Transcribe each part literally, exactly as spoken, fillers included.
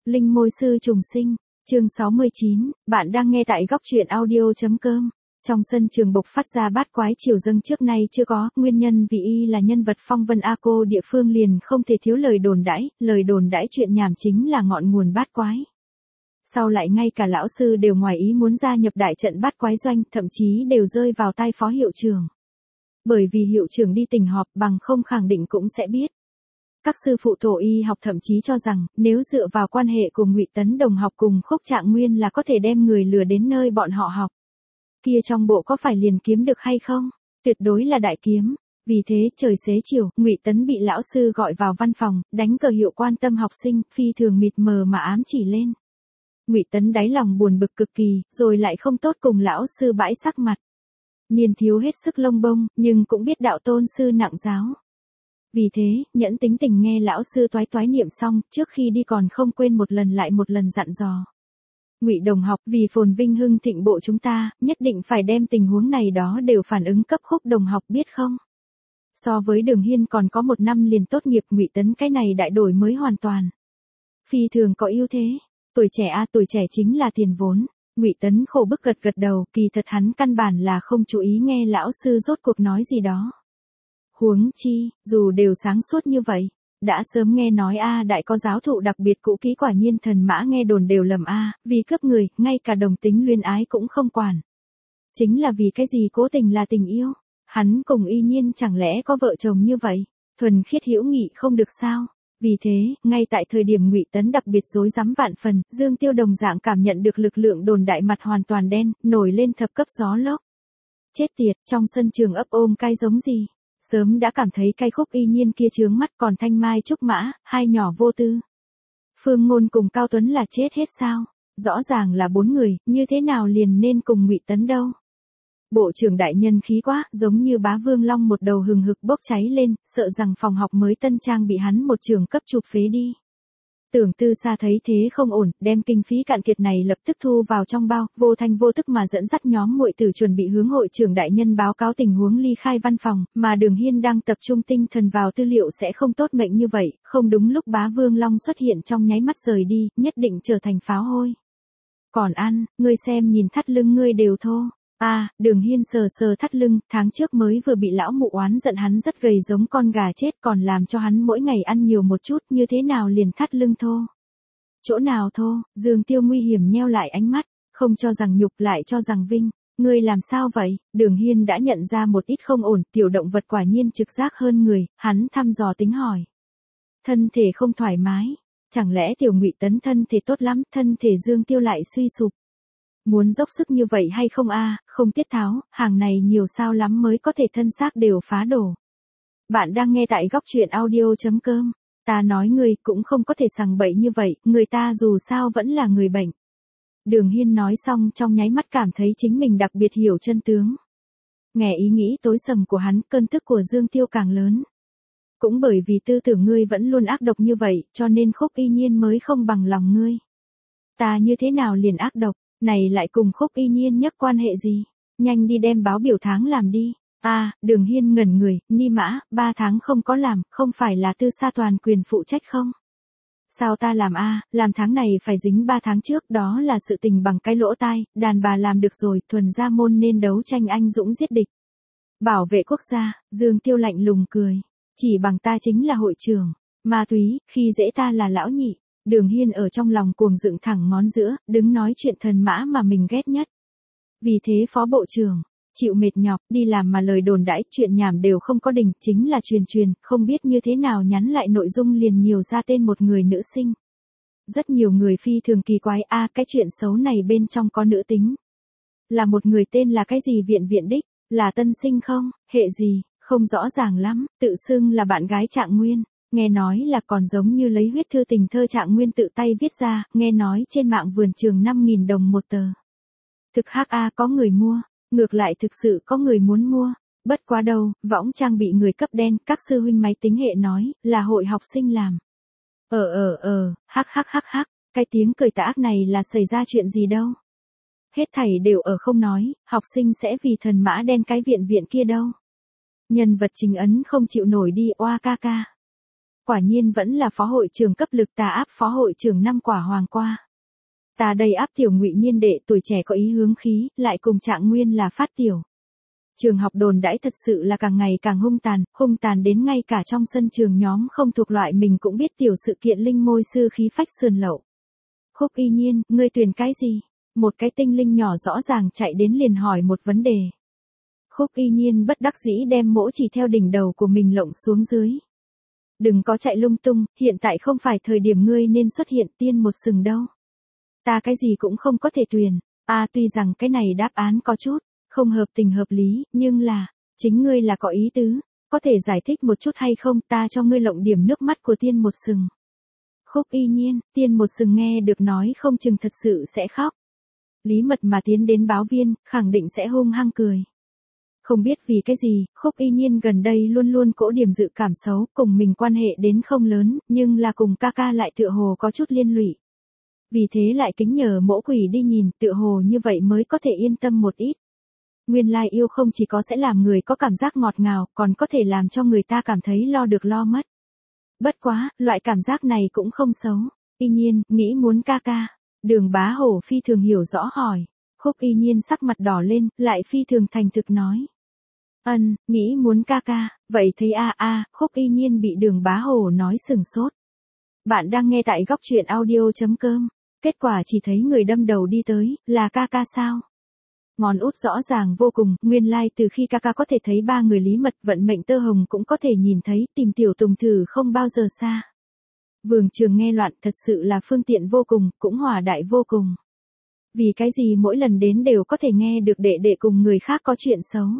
Linh môi sư trùng sinh, chương sáu mươi chín, bạn đang nghe tại góc truyện audio.com. Trong sân trường bộc phát ra bát quái triều dâng trước nay chưa có, nguyên nhân vì y là nhân vật phong vân A cô địa phương liền không thể thiếu lời đồn đãi, lời đồn đãi chuyện nhảm chính là ngọn nguồn bát quái. Sau lại ngay cả lão sư đều ngoài ý muốn gia nhập đại trận bát quái doanh, thậm chí đều rơi vào tay phó hiệu trưởng. Bởi vì hiệu trưởng đi tỉnh họp bằng không khẳng định cũng sẽ biết. Các sư phụ tổ y học thậm chí cho rằng, nếu dựa vào quan hệ của Ngụy Tấn đồng học cùng Khúc Trạng Nguyên là có thể đem người lừa đến nơi bọn họ học. Kia trong bộ có phải liền kiếm được hay không? Tuyệt đối là đại kiếm. Vì thế, trời xế chiều, Ngụy Tấn bị lão sư gọi vào văn phòng, đánh cờ hiệu quan tâm học sinh, phi thường mịt mờ mà ám chỉ lên. Ngụy Tấn đáy lòng buồn bực cực kỳ, rồi lại không tốt cùng lão sư bãi sắc mặt. Niên thiếu hết sức lông bông, nhưng cũng biết đạo tôn sư nặng giáo. Vì thế, nhẫn tính tình nghe lão sư toái toái niệm xong, trước khi đi còn không quên một lần lại một lần dặn dò. Ngụy đồng học, vì phồn vinh hưng thịnh bộ chúng ta, nhất định phải đem tình huống này đó đều phản ứng cấp Khúc đồng học biết không? So với Đường Hiên còn có một năm liền tốt nghiệp, Ngụy Tấn cái này đại đổi mới hoàn toàn. Phi thường có ưu thế, tuổi trẻ a à, tuổi trẻ chính là tiền vốn. Ngụy Tấn khổ bức gật gật đầu, kỳ thật hắn căn bản là không chú ý nghe lão sư rốt cuộc nói gì đó. Huống chi, dù đều sáng suốt như vậy, đã sớm nghe nói a đại có giáo thụ đặc biệt cũ kỹ quả nhiên thần mã nghe đồn đều lầm a, vì cướp người, ngay cả đồng tính luyến ái cũng không quản. Chính là vì cái gì cố tình là tình yêu, hắn cùng y nhiên chẳng lẽ có vợ chồng như vậy, thuần khiết hữu nghị không được sao? Vì thế, ngay tại thời điểm Ngụy Tấn đặc biệt rối rắm vạn phần, Dương Tiêu đồng dạng cảm nhận được lực lượng đồn đại mặt hoàn toàn đen, nổi lên thập cấp gió lốc. Chết tiệt, trong sân trường ấp ôm cay giống gì? Sớm đã cảm thấy cay Khúc y nhiên kia chướng mắt, còn Thanh Mai Trúc Mã, hai nhỏ vô tư. Phương Ngôn cùng Cao Tuấn là chết hết sao? Rõ ràng là bốn người, như thế nào liền nên cùng Ngụy Tấn đâu? Bộ trưởng đại nhân khí quá, giống như bá vương long một đầu hừng hực bốc cháy lên, sợ rằng phòng học mới tân trang bị hắn một trường cấp chụp phế đi. Tưởng Tư Sa thấy thế không ổn, đem kinh phí cạn kiệt này lập tức thu vào trong bao, vô thanh vô tức mà dẫn dắt nhóm muội tử chuẩn bị hướng hội trưởng đại nhân báo cáo tình huống ly khai văn phòng, mà Đường Hiên đang tập trung tinh thần vào tư liệu sẽ không tốt mệnh như vậy, không đúng lúc bá vương long xuất hiện trong nháy mắt rời đi, nhất định trở thành pháo hôi. Còn ăn, ngươi xem nhìn thắt lưng ngươi đều thô. A, à, Đường Hiên sờ sờ thắt lưng, tháng trước mới vừa bị lão mụ oán giận hắn rất gầy giống con gà chết, còn làm cho hắn mỗi ngày ăn nhiều một chút, như thế nào liền thắt lưng thô. Chỗ nào thô? Dương Tiêu nguy hiểm nheo lại ánh mắt, không cho rằng nhục lại cho rằng vinh. Ngươi làm sao vậy? Đường Hiên đã nhận ra một ít không ổn, tiểu động vật quả nhiên trực giác hơn người, hắn thăm dò tính hỏi. Thân thể không thoải mái, chẳng lẽ tiểu Ngụy Tấn thân thể tốt lắm, thân thể Dương Tiêu lại suy sụp. Muốn dốc sức như vậy hay không a, không tiết tháo, hàng này nhiều sao lắm mới có thể thân xác đều phá đổ. Bạn đang nghe tại góc truyện audio.com, ta nói ngươi cũng không có thể sằng bậy như vậy, người ta dù sao vẫn là người bệnh. Đường Hiên nói xong trong nháy mắt cảm thấy chính mình đặc biệt hiểu chân tướng. Nghe ý nghĩ tối sầm của hắn, cơn tức của Dương Tiêu càng lớn. Cũng bởi vì tư tưởng ngươi vẫn luôn ác độc như vậy, cho nên Khúc y nhiên mới không bằng lòng ngươi. Ta như thế nào liền ác độc? Này lại cùng Khúc y nhiên nhắc quan hệ gì? Nhanh đi đem báo biểu tháng làm đi. A, à, Đường Hiên ngẩn người, Ni Mã, ba tháng không có làm, không phải là Tư Sa toàn quyền phụ trách không? Sao ta làm a, à, làm tháng này phải dính ba tháng trước, đó là sự tình bằng cái lỗ tai, đàn bà làm được rồi, thuần gia môn nên đấu tranh anh dũng giết địch. Bảo vệ quốc gia, Dương Tiêu lạnh lùng cười, chỉ bằng ta chính là hội trưởng, ma túy, khi dễ ta là lão nhị. Đường Hiên ở trong lòng cuồng dựng thẳng ngón giữa, đứng nói chuyện thần mã mà mình ghét nhất. Vì thế phó bộ trưởng, chịu mệt nhọc, đi làm mà lời đồn đãi, chuyện nhảm đều không có đỉnh, chính là truyền truyền, không biết như thế nào nhắn lại nội dung liền nhiều ra tên một người nữ sinh. Rất nhiều người phi thường kỳ quái, a à, cái chuyện xấu này bên trong có nữ tính. Là một người tên là cái gì viện viện đích, là tân sinh không, hệ gì, không rõ ràng lắm, tự xưng là bạn gái Trạng Nguyên. Nghe nói là còn giống như lấy huyết thư tình thơ Trạng Nguyên tự tay viết ra, nghe nói trên mạng vườn trường năm nghìn đồng một tờ. Thực hắc a có người mua, ngược lại thực sự có người muốn mua, bất quá đâu, võng trang bị người cấp đen, các sư huynh máy tính hệ nói, là hội học sinh làm. Ờ ờ ờ, hắc hắc hắc hắc, cái tiếng cười tà ác này là xảy ra chuyện gì đâu. Hết thảy đều ở không nói, học sinh sẽ vì thần mã đen cái viện viện kia đâu. Nhân vật chính ấn không chịu nổi đi oa ca ca. quả nhiên vẫn là phó hội trưởng cấp lực ta áp phó hội trưởng năm quả hoàng qua. Ta đây áp tiểu Ngụy Nhiên đệ tuổi trẻ có ý hướng khí, lại cùng Trạng Nguyên là phát tiểu. Trường học đồn đãi thật sự là càng ngày càng hung tàn, hung tàn đến ngay cả trong sân trường nhóm không thuộc loại mình cũng biết tiểu sự kiện linh môi sư khí phách sườn lậu. Khúc Y Nhiên, ngươi tuyển cái gì? Một cái tinh linh nhỏ rõ ràng chạy đến liền hỏi một vấn đề. Khúc Y Nhiên bất đắc dĩ đem mỗ chỉ theo đỉnh đầu của mình lộng xuống dưới. Đừng có chạy lung tung, hiện tại không phải thời điểm ngươi nên xuất hiện tiên một sừng đâu. Ta cái gì cũng không có thể tuyển, à tuy rằng cái này đáp án có chút, không hợp tình hợp lý, nhưng là, chính ngươi là có ý tứ, có thể giải thích một chút hay không, ta cho ngươi lộng điểm nước mắt của tiên một sừng. Khúc Y Nhiên, tiên một sừng nghe được nói không chừng thật sự sẽ khóc. Lý Mật mà tiến đến báo viên, khẳng định sẽ hung hăng cười. Không biết vì cái gì, Khúc Y Nhiên gần đây luôn luôn cỗ điểm dự cảm xấu, cùng mình quan hệ đến không lớn, nhưng là cùng ca ca lại tựa hồ có chút liên lụy. Vì thế lại kính nhờ mỗ quỷ đi nhìn, tựa hồ như vậy mới có thể yên tâm một ít. Nguyên lai yêu không chỉ có sẽ làm người có cảm giác ngọt ngào, còn có thể làm cho người ta cảm thấy lo được lo mất. Bất quá, loại cảm giác này cũng không xấu. Y Nhiên, nghĩ muốn ca ca. Đường Bá Hổ phi thường hiểu rõ hỏi. Khúc Y Nhiên sắc mặt đỏ lên, lại phi thường thành thực nói. Ân, nghĩ muốn ca ca, vậy thấy a a, Khúc Y Nhiên bị Đường Bá Hổ nói sừng sốt. Bạn đang nghe tại góc truyện audio chấm com. Kết quả chỉ thấy người đâm đầu đi tới, là ca ca sao? Ngón út rõ ràng vô cùng, nguyên lai like từ khi ca ca có thể thấy ba người Lý Mật vận mệnh tơ hồng cũng có thể nhìn thấy, tìm tiểu Tùng thử không bao giờ xa. Vườn trường nghe loạn thật sự là phương tiện vô cùng, cũng hòa đại vô cùng. Vì cái gì mỗi lần đến đều có thể nghe được đệ đệ cùng người khác có chuyện xấu.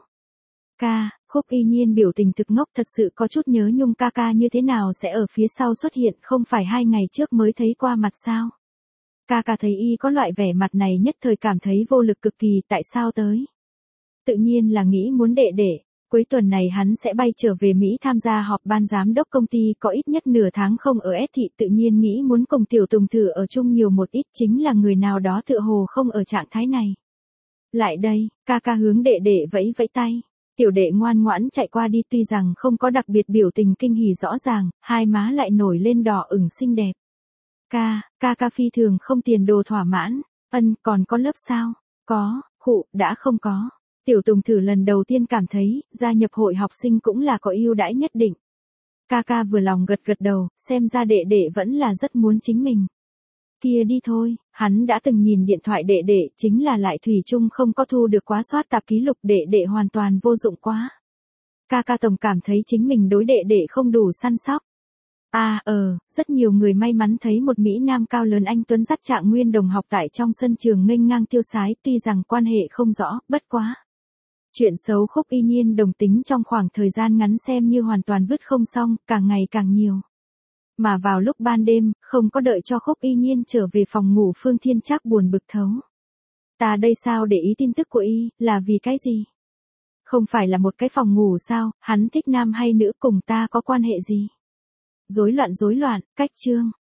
Ca, Khúc Y Nhiên biểu tình thực ngốc thật sự có chút nhớ nhung ca ca như thế nào sẽ ở phía sau xuất hiện, không phải hai ngày trước mới thấy qua mặt sao. Ca ca thấy y có loại vẻ mặt này nhất thời cảm thấy vô lực cực kỳ, tại sao tới? Tự nhiên là nghĩ muốn đệ đệ, cuối tuần này hắn sẽ bay trở về Mỹ tham gia họp ban giám đốc công ty có ít nhất nửa tháng không ở S thị, tự nhiên nghĩ muốn cùng tiểu Tùng thử ở chung nhiều một ít, chính là người nào đó tựa hồ không ở trạng thái này. Lại đây, ca ca hướng đệ đệ vẫy vẫy tay. Tiểu đệ ngoan ngoãn chạy qua đi, tuy rằng không có đặc biệt biểu tình kinh hỉ rõ ràng, hai má lại nổi lên đỏ ửng xinh đẹp. Ca, ca ca phi thường không tiền đồ thỏa mãn. Ân, còn có lớp sao? Có, khụ, đã không có. Tiểu Tùng thử lần đầu tiên cảm thấy, gia nhập hội học sinh cũng là có ưu đãi nhất định. Ca ca vừa lòng gật gật đầu, xem ra đệ đệ vẫn là rất muốn chính mình. Kia đi thôi, hắn đã từng nhìn điện thoại đệ đệ, chính là lại thủy chung không có thu được quá soát tạp ký lục, đệ đệ hoàn toàn vô dụng quá. Ca ca tổng cảm thấy chính mình đối đệ đệ không đủ săn sóc. À, ờ, rất nhiều người may mắn thấy một Mỹ Nam cao lớn anh tuấn dắt Trạng Nguyên đồng học tại trong sân trường nghênh ngang tiêu sái, tuy rằng quan hệ không rõ, bất quá. Chuyện xấu Khúc Y Nhiên đồng tính trong khoảng thời gian ngắn xem như hoàn toàn vứt không xong, càng ngày càng nhiều. Mà vào lúc ban đêm, không có đợi cho Khúc Y Nhiên trở về phòng ngủ, Phương Thiên Trác buồn bực thấu. Ta đây sao để ý tin tức của y, là vì cái gì? Không phải là một cái phòng ngủ sao, hắn thích nam hay nữ cùng ta có quan hệ gì? Rối loạn rối loạn, cách chương.